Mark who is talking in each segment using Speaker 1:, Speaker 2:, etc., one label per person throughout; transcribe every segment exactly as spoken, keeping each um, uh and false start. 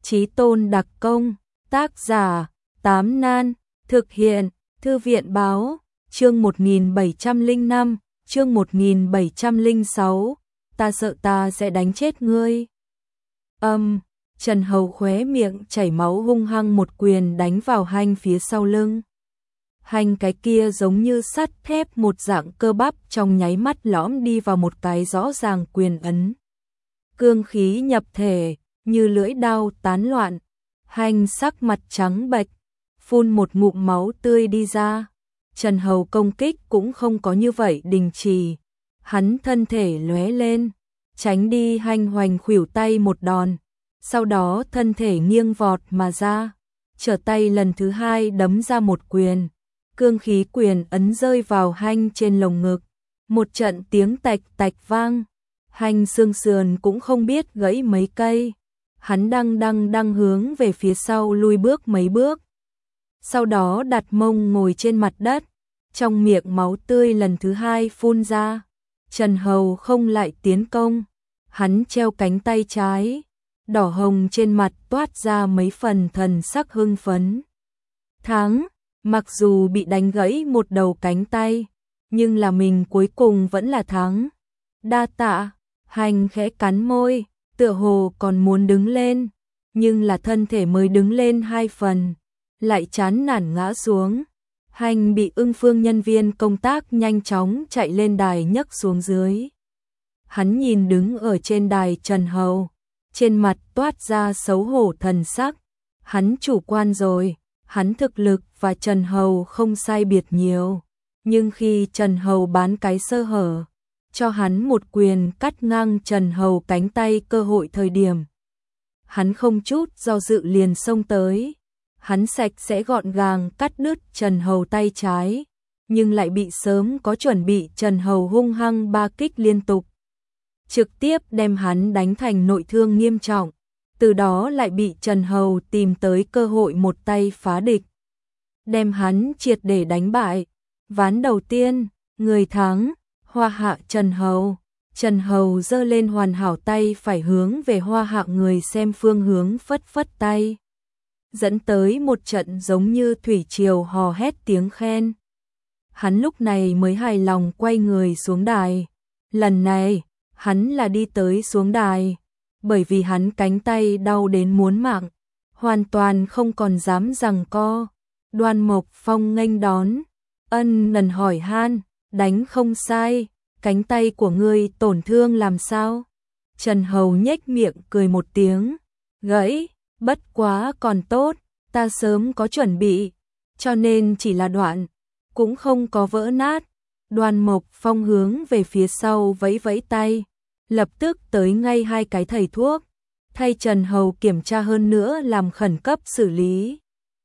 Speaker 1: Chí tôn đặc công, tác giả, Tám Nan, thực hiện, Thư viện báo, chương một nghìn bảy trăm lẻ năm, chương một nghìn bảy trăm lẻ sáu, ta sợ ta sẽ đánh chết ngươi. Âm, Trần Hầu khóe miệng chảy máu hung hăng một quyền đánh vào Hành phía sau lưng. Hành cái kia giống như sắt thép một dạng cơ bắp trong nháy mắt lõm đi vào một cái rõ ràng quyền ấn. Cương khí nhập thể, như lưỡi đao tán loạn. Hành sắc mặt trắng bệch, phun một ngụm máu tươi đi ra. Trần Hầu công kích cũng không có như vậy đình trì. Hắn thân thể lóe lên, tránh đi Hành hoành khuỷu tay một đòn. Sau đó thân thể nghiêng vọt mà ra, trở tay lần thứ hai đấm ra một quyền. Cương khí quyền ấn rơi vào Hành trên lồng ngực. Một trận tiếng tạch tạch vang. Hành xương sườn cũng không biết gãy mấy cây. Hắn đang đang đang hướng về phía sau lui bước mấy bước. Sau đó đặt mông ngồi trên mặt đất. Trong miệng máu tươi lần thứ hai phun ra. Trần Hầu không lại tiến công. Hắn treo cánh tay trái. Đỏ hồng trên mặt toát ra mấy phần thần sắc hưng phấn. Thắng, mặc dù bị đánh gãy một đầu cánh tay, nhưng là mình cuối cùng vẫn là thắng. Đa tạ, Hành khẽ cắn môi, tựa hồ còn muốn đứng lên, nhưng là thân thể mới đứng lên hai phần, lại chán nản ngã xuống. Hành bị Ưng Phương nhân viên công tác nhanh chóng chạy lên đài nhấc xuống dưới. Hắn nhìn đứng ở trên đài Trần Hầu, trên mặt toát ra xấu hổ thần sắc. Hắn chủ quan rồi, hắn thực lực và Trần Hầu không sai biệt nhiều. Nhưng khi Trần Hầu bán cái sơ hở, cho hắn một quyền cắt ngang Trần Hầu cánh tay cơ hội thời điểm. Hắn không chút do dự liền xông tới. Hắn sạch sẽ gọn gàng cắt đứt Trần Hầu tay trái, nhưng lại bị sớm có chuẩn bị Trần Hầu hung hăng ba kích liên tục. Trực tiếp đem hắn đánh thành nội thương nghiêm trọng, từ đó lại bị Trần Hầu tìm tới cơ hội một tay phá địch. Đem hắn triệt để đánh bại. Ván đầu tiên, người thắng, Hoa Hạ Trần Hầu. Trần Hầu giơ lên hoàn hảo tay phải hướng về Hoa Hạ người xem phương hướng phất phất tay. Dẫn tới một trận giống như thủy triều hò hét tiếng khen. Hắn lúc này mới hài lòng quay người xuống đài. Lần này, hắn là đi tới xuống đài, bởi vì hắn cánh tay đau đến muốn mạng, hoàn toàn không còn dám giằng co. Đoan Mộc Phong nghênh đón, ân lần hỏi han, đánh không sai, cánh tay của ngươi tổn thương làm sao? Trần Hầu nhếch miệng cười một tiếng, gãy, bất quá còn tốt, ta sớm có chuẩn bị, cho nên chỉ là đoạn, cũng không có vỡ nát. Đoan Mộc Phong hướng về phía sau vẫy vẫy tay, lập tức tới ngay hai cái thầy thuốc, thay Trần Hầu kiểm tra hơn nữa làm khẩn cấp xử lý.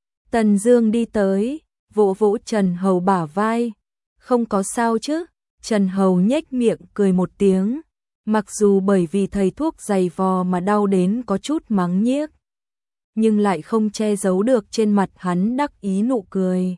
Speaker 1: Tần Dương đi tới, vỗ vỗ Trần Hầu bả vai, không có sao chứ? Trần Hầu nhếch miệng cười một tiếng, mặc dù bởi vì thầy thuốc giày vò mà đau đến có chút mắng nhiếc, nhưng lại không che giấu được trên mặt hắn đắc ý nụ cười.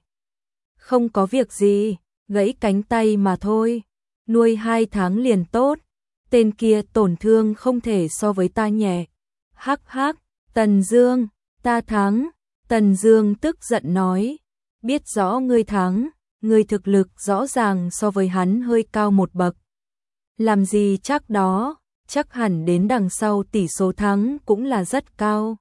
Speaker 1: Không có việc gì, gãy cánh tay mà thôi, nuôi hai tháng liền tốt, tên kia tổn thương không thể so với ta nhẹ. Hắc hắc, Tần Dương, ta thắng. Tần Dương tức giận nói, biết rõ ngươi thắng, ngươi thực lực rõ ràng so với hắn hơi cao một bậc. Làm gì chắc đó, chắc hẳn đến đằng sau tỷ số thắng cũng là rất cao.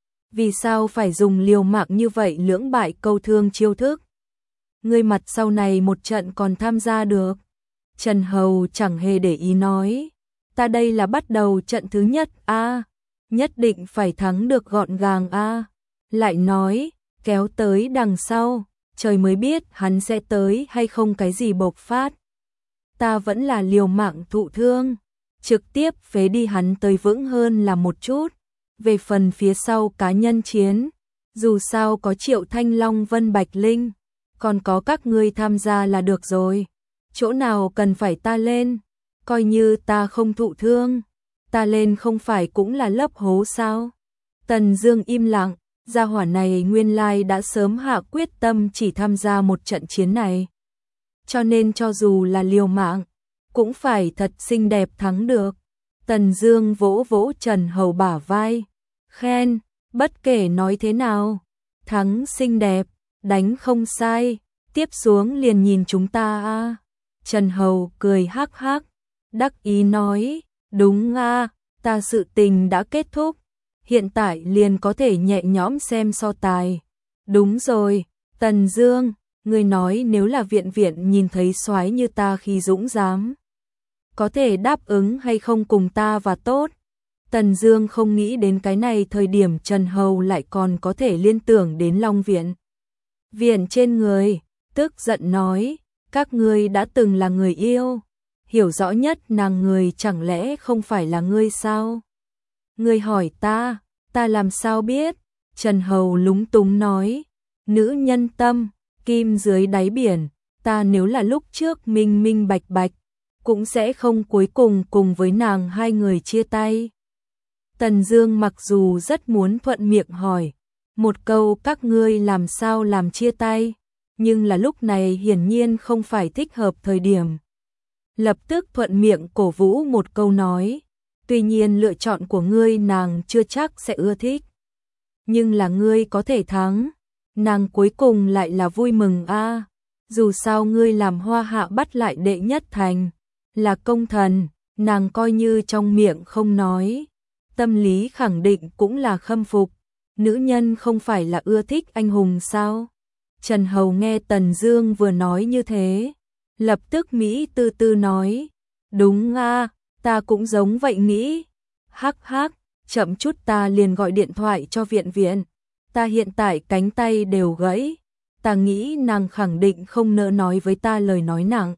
Speaker 1: Vì sao phải dùng liều mạng như vậy lưỡng bại câu thương chiêu thức? Ngươi mặt sau này một trận còn tham gia được. Trần Hầu chẳng hề để ý nói, ta đây là bắt đầu trận thứ nhất a, à, nhất định phải thắng được gọn gàng a. À. Lại nói, kéo tới đằng sau, trời mới biết hắn sẽ tới hay không cái gì bộc phát. Ta vẫn là liều mạng thụ thương, trực tiếp phế đi hắn tới vững hơn là một chút. Về phần phía sau cá nhân chiến, dù sao có Triệu Thanh Long Vân Bạch Linh, còn có các ngươi tham gia là được rồi. Chỗ nào cần phải ta lên, coi như ta không thụ thương, ta lên không phải cũng là lấp hố sao? Tần Dương im lặng. Gia hỏa này nguyên lai đã sớm hạ quyết tâm chỉ tham gia một trận chiến này. Cho nên cho dù là liều mạng, cũng phải thật xinh đẹp thắng được. Tần Dương vỗ vỗ Trần Hầu bả vai, khen, Bất kể nói thế nào, thắng xinh đẹp, đánh không sai, tiếp xuống liền nhìn chúng ta a. Trần Hầu cười hắc hắc, đắc ý nói, đúng a, ta sự tình đã kết thúc, hiện tại liền có thể nhẹ nhõm xem so tài. Đúng rồi, Tần Dương, ngươi nói nếu là viện viện nhìn thấy soái như ta khi dũng dám, có thể đáp ứng hay không cùng ta và tốt. Tần Dương không nghĩ đến cái này thời điểm Trần Hầu lại còn có thể liên tưởng đến Long Viện. Viện trên người, tức giận nói, các ngươi đã từng là người yêu, hiểu rõ nhất nàng người chẳng lẽ không phải là ngươi sao? Ngươi hỏi ta, ta làm sao biết? Trần Hầu lúng túng nói, nữ nhân tâm, kim dưới đáy biển, ta nếu là lúc trước minh minh bạch bạch, cũng sẽ không cuối cùng cùng với nàng hai người chia tay. Tần Dương mặc dù rất muốn thuận miệng hỏi một câu các ngươi làm sao làm chia tay, nhưng là lúc này hiển nhiên không phải thích hợp thời điểm. Lập tức thuận miệng cổ vũ một câu nói, tuy nhiên lựa chọn của ngươi nàng chưa chắc sẽ ưa thích, nhưng là ngươi có thể thắng, nàng cuối cùng lại là vui mừng a. Dù sao ngươi làm Hoa Hạ bắt lại đệ nhất thành, là công thần, nàng coi như trong miệng không nói, tâm lý khẳng định cũng là khâm phục. Nữ nhân không phải là ưa thích anh hùng sao? Trần Hầu nghe Tần Dương vừa nói như thế, lập tức Mỹ tư tư nói, đúng a, ta cũng giống vậy nghĩ. Hắc hắc, chậm chút ta liền gọi điện thoại cho viện viện. Ta hiện tại cánh tay đều gãy, ta nghĩ nàng khẳng định không nỡ nói với ta lời nói nặng.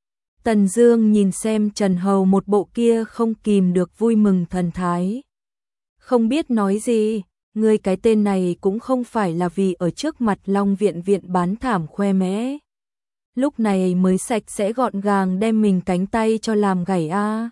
Speaker 1: Tần Dương nhìn xem Trần Hầu một bộ kia không kìm được vui mừng thần thái. Không biết nói gì, ngươi cái tên này cũng không phải là vì ở trước mặt Long Viện viện bán thảm khoe mẽ. Lúc này mới sạch sẽ gọn gàng đem mình cánh tay cho làm gãy a.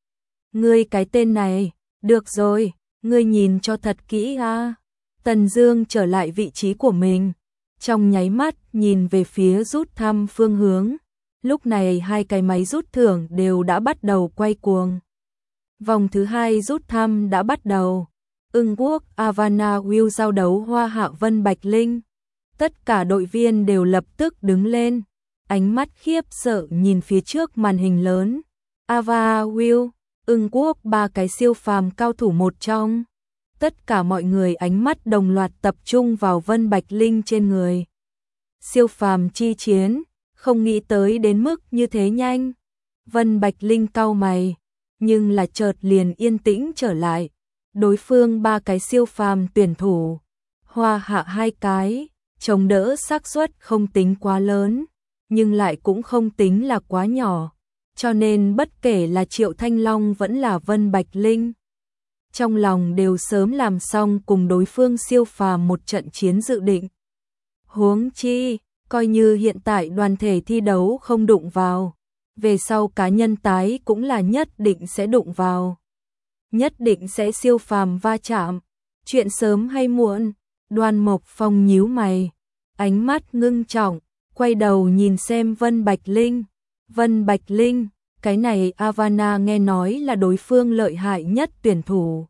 Speaker 1: Ngươi cái tên này, được rồi, ngươi nhìn cho thật kỹ a. Tần Dương trở lại vị trí của mình, trong nháy mắt nhìn về phía rút thăm phương hướng. Lúc này hai cái máy rút thưởng đều đã bắt đầu quay cuồng. Vòng thứ hai rút thăm đã bắt đầu. Ưng Quốc Havana Will giao đấu Hoa Hạ Vân Bạch Linh. Tất cả đội viên đều lập tức đứng lên, ánh mắt khiếp sợ nhìn phía trước màn hình lớn. Havana Will, Ưng Quốc ba cái siêu phàm cao thủ một trong. Tất cả mọi người ánh mắt đồng loạt tập trung vào Vân Bạch Linh trên người. Siêu phàm chi chiến, không nghĩ tới đến mức như thế nhanh. Vân Bạch Linh cau mày, nhưng là chợt liền yên tĩnh trở lại. Đối phương ba cái siêu phàm tuyển thủ, Hoa Hạ hai cái, chống đỡ xác suất không tính quá lớn, nhưng lại cũng không tính là quá nhỏ, cho nên bất kể là Triệu Thanh Long vẫn là Vân Bạch Linh, trong lòng đều sớm làm xong cùng đối phương siêu phàm một trận chiến dự định. Huống chi, coi như hiện tại đoàn thể thi đấu không đụng vào, về sau cá nhân tái cũng là nhất định sẽ đụng vào. Nhất định sẽ siêu phàm va chạm. Chuyện sớm hay muộn, Đoan Mộc Phong nhíu mày, ánh mắt ngưng trọng, quay đầu nhìn xem Vân Bạch Linh. Vân Bạch Linh, cái này Havana nghe nói là đối phương lợi hại nhất tuyển thủ.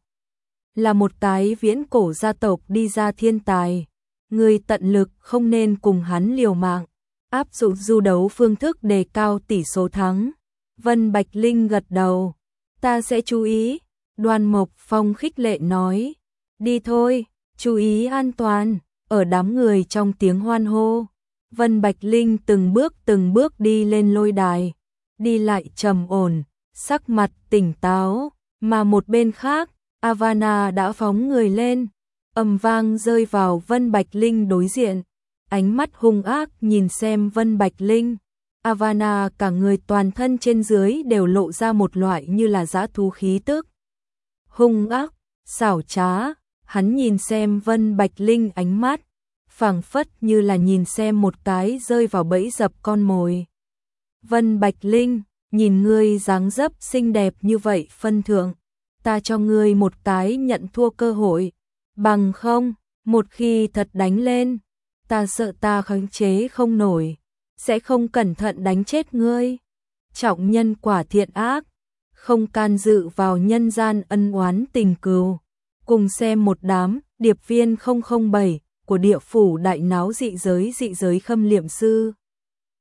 Speaker 1: Là một cái viễn cổ gia tộc đi ra thiên tài. Người tận lực không nên cùng hắn liều mạng, áp dụng du đấu phương thức đề cao tỷ số thắng. Vân Bạch Linh gật đầu, ta sẽ chú ý. Đoan Mộc Phong khích lệ nói, đi thôi, chú ý an toàn. Ở đám người trong tiếng hoan hô, Vân Bạch Linh từng bước từng bước đi lên lôi đài, đi lại trầm ổn, sắc mặt tỉnh táo, mà một bên khác, Havana đã phóng người lên, ầm vang rơi vào Vân Bạch Linh đối diện, ánh mắt hung ác nhìn xem Vân Bạch Linh. Havana cả người toàn thân trên dưới đều lộ ra một loại như là dã thú khí tức. Hung ác, xảo trá, hắn nhìn xem Vân Bạch Linh ánh mắt, phảng phất như là nhìn xem một cái rơi vào bẫy dập con mồi. Vân Bạch Linh, nhìn ngươi dáng dấp xinh đẹp như vậy phân thượng, ta cho ngươi một cái nhận thua cơ hội, bằng không, một khi thật đánh lên, ta sợ ta khống chế không nổi, sẽ không cẩn thận đánh chết ngươi. Trọng nhân quả thiện ác, không can dự vào nhân gian ân oán tình cừu, Cùng xem một đám điệp viên không không bảy của địa phủ đại náo dị giới dị giới khâm liệm sư.